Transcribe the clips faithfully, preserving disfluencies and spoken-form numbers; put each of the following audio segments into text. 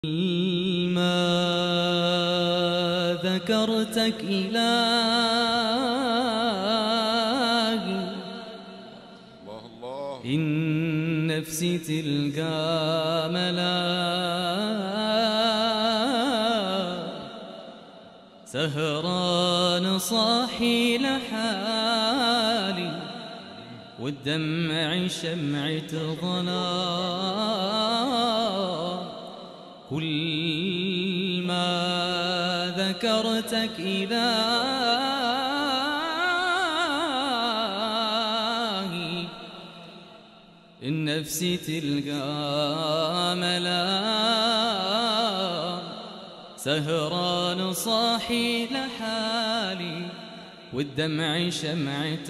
ما ذكرتك إلهي الله الله إن نفسي تلقى ملاك سهران صاحي لحالي والدمع شمعة ظلام كل ما ذكرتك إلهي النفس تلقى ملاك سهران صاحي لحالي والدمع شمعة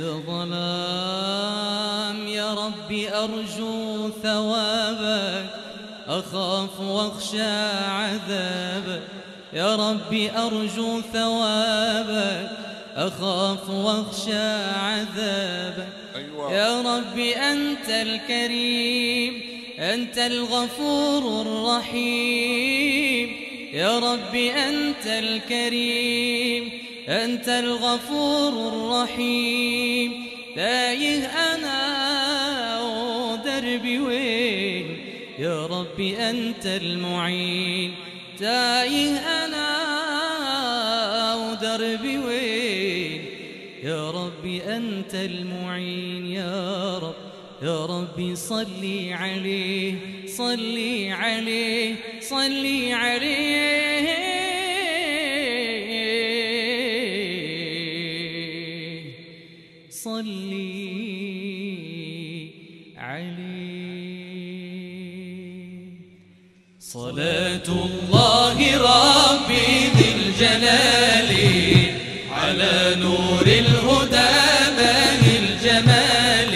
ظلام يا ربي أرجو ثوابك أخاف واخشى عذابك يا ربي أرجو ثوابك أخاف واخشى عذابك أيوة. يا ربي أنت الكريم أنت الغفور الرحيم يا ربي أنت الكريم أنت الغفور الرحيم تايه أنا ودربي وين يا ربي أنت المعين تايه أنا ودربي وين يا ربي أنت المعين يا رب يا ربي صلي عليه صلي عليه صلي عليه صلي عليه صلاة الله ربي ذي الجلال على نور الهدى باهي الجمال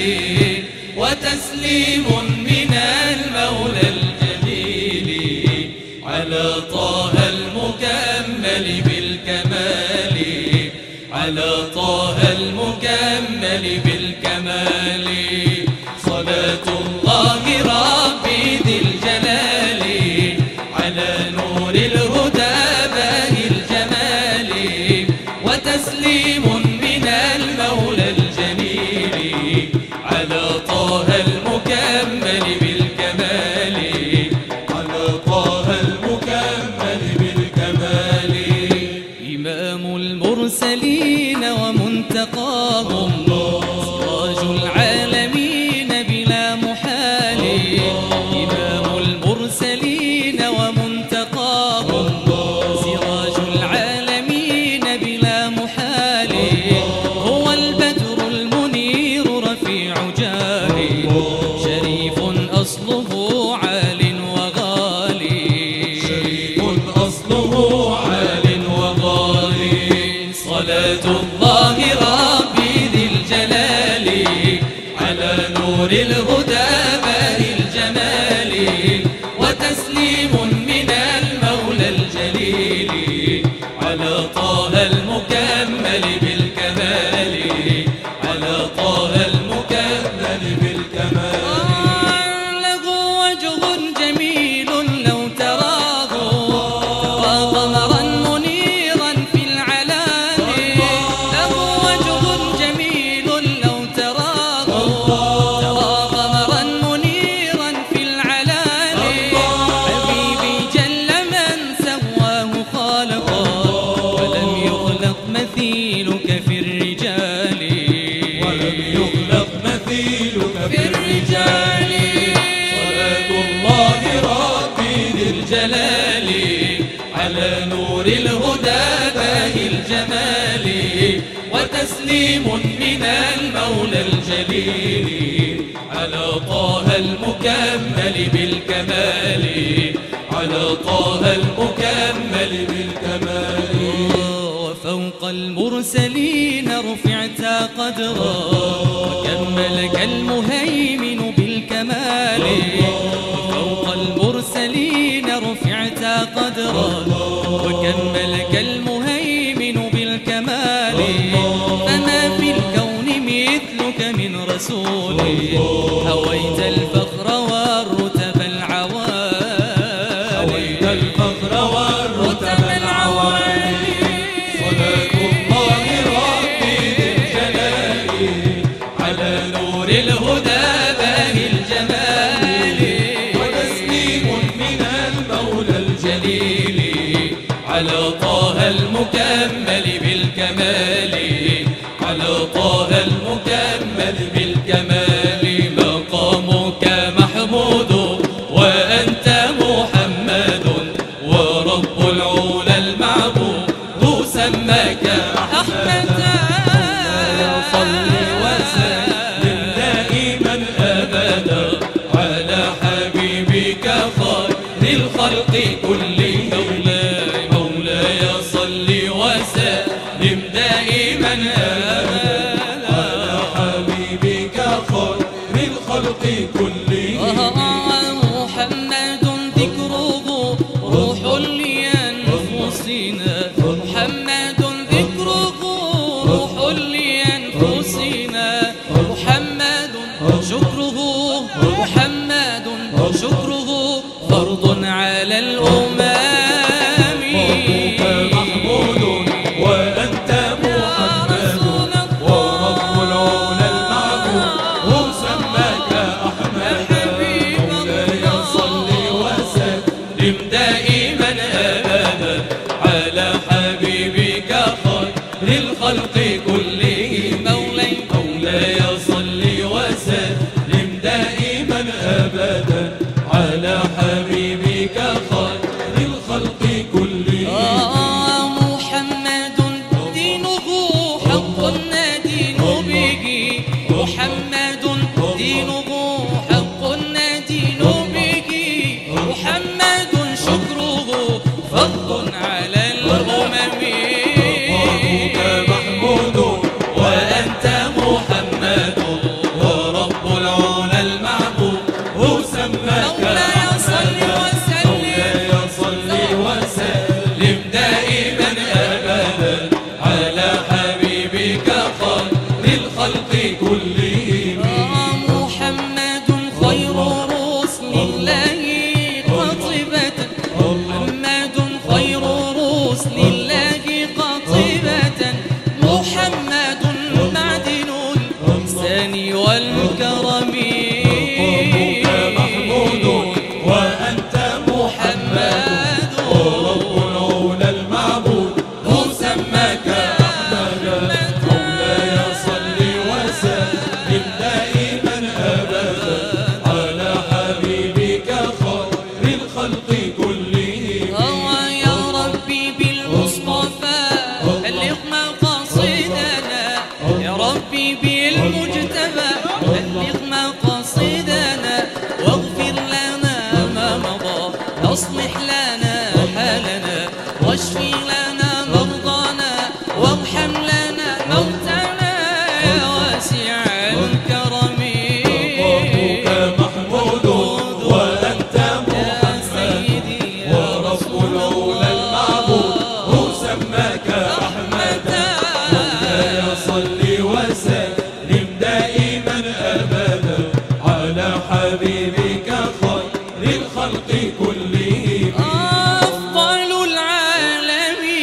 وتسليم من المولى الجليل على طه المكمل بالكمال على طه المكمل بالكمال صلاة الله ربي ذي الجلال على نور الهدى باهي الجمال وتسليم من المولى الجليل على طه المكمل بالكمال على طه المكمل بالكمال إمام المرسلين ومنتقاهم سراج العالمين بلا محال إمام المرسلين ومنتقاهم سراج العالمين بلا محال هو البدر المنير رفيع جاه شريف أصله عال وغالي شريف أصله عال وغالي صلاة الله ربي ذي الجلال على نور الهدى باهي الجمال وتسليم من المولى الجليل على طه المكمل بالكمال على طه المكمل بالكمال له وجه جميل لو تراه ترى قمرا منيرا في العلالي له وجه جميل لو تراه ترى قمرا منيرا في العلالي حبيبي جل من سواه خالقا ولم يخلق مثيلك في الرجال ولم يخلق مثيلك في الرجال صلاة الله ربي ذي الجلال على نور الهدى باهي الجمال وتسليم من المولى الجليل على طه المكمل بالكمال على طه المكمل بالكمال وفوق المرسلين رفعت قدرا وكملك المهيمن بالكمال وفوق المرسلين رفعت قدرا وكملك المهيمن بالكمال فما في الكون مثلك من رسول هويت الفخر والرتب العوالي الفخر والرتب العوالي. صلاة الله ربي ذي الجلال على نور الهدى باهي الجمال، وتسليم من المولى الجليل على طه المكمل بالكمال، على طه المكمل بالكمال. مقامك محمود وأنت محمد، ورب العلا المعبود سماك أحمد. صل وسلم دائما أبدا على حبيبك خير الخلق كلهم. مولاي مولاي صل وسلم دائما أبدا على حبيبك خير الخلق كلهم. محمد ذكره روح لأنفسنا، محمد ذكره روح لأنفسنا، محمد شكره محمد شكره فرض على الأمم. ربك محمود وأنت محمد، ورب العلا المعبود سماك أحمد. مولاي صل وسلم دائما أبدا على حبيبك خير الخلق كلهم. مولاي مولاي صل وسلم دائما أبدا على حبيبك خير الخلق كلهم. آه محمد دينه حق ندين به، محمد دينه حق ندين به، محمد شكره فضل على الأمم. ربك محمود وأنت محمد، ورب العلا المعبود سماك مولاي صل وسلم. مولاي صل وسلم دائما أبدا على حبيبك خير الخلق كلهم. محمد خير رسل الله قاطبة، محمد خير رسل الله قاطبة، محمد معدن الإحسان والكرم. ربك محمود وأنت محمد، ورب العلا المعبود سماك أحمد. مولاي صل وسلم دائما أبدا على حبيبك خير الخلق كلهم. يا ربي بالمصطفى بلغ مقاصدنا، يا ربي بالمجتبى بلغ مقاصدنا، واغفر لنا ما مضى، أصلح لنا حالنا، واشفي لنا مرضانا، وارحم لنا موتانا يا واسع الكرم. ربك محمود وأنت محمد، ورب العلا المعبود سماك أحمد. مولاي صل وسلم دائما أبدا على حبيبك خير الخلق كلهم. أفضل العالمين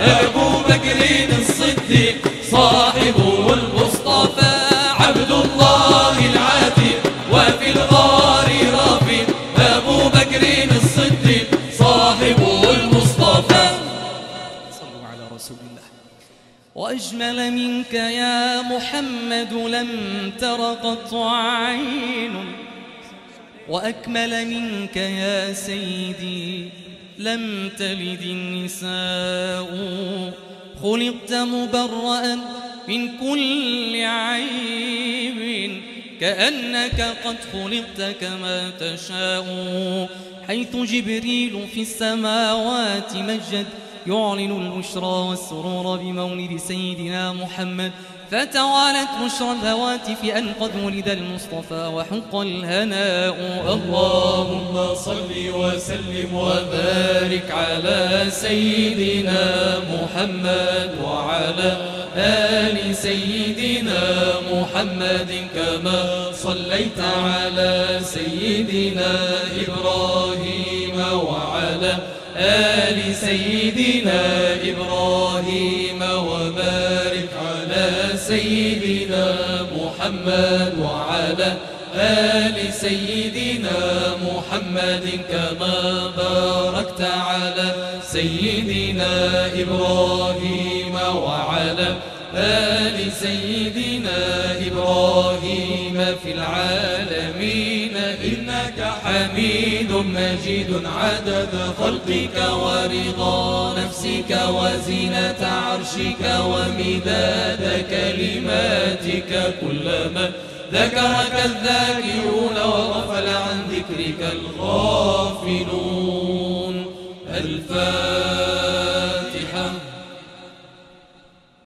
أبو بكر الصديق صاحبه المصطفى عبد الله العتيق وفي الغار رفيق أبو بكر الصديق صاحبه المصطفى. صلوا على رسول الله. وأجمل منك يا محمد لم تر قط عين، وأكمل منك يا سيدي لم تلد النساء. خلقت مبرأ من كل عيب، كأنك قد خلقت كما تشاء. حيث جبريل في السماوات مجد، يعلن البشرى والسرور بمولد سيدنا محمد. فتوالت بشرى الهواتف أن قد ولد المصطفى وحق الهناء. اللهم صل وسلم وبارك على سيدنا محمد وعلى آل سيدنا محمد كما صليت على سيدنا إبراهيم وعلى آل سيدنا إبراهيم وبارك على سيدنا محمد وعلى آل سيدنا محمد كما باركت على سيدنا إبراهيم وعلى آل سيدنا إبراهيم في العالمين إنك حميد مجيد عدد خلقك ورضا نفسك وزنة عرشك ومداد كلماتك. كلما ذكرك الذاكرون وغفل عن ذكرك الغافلون. الفاتحة.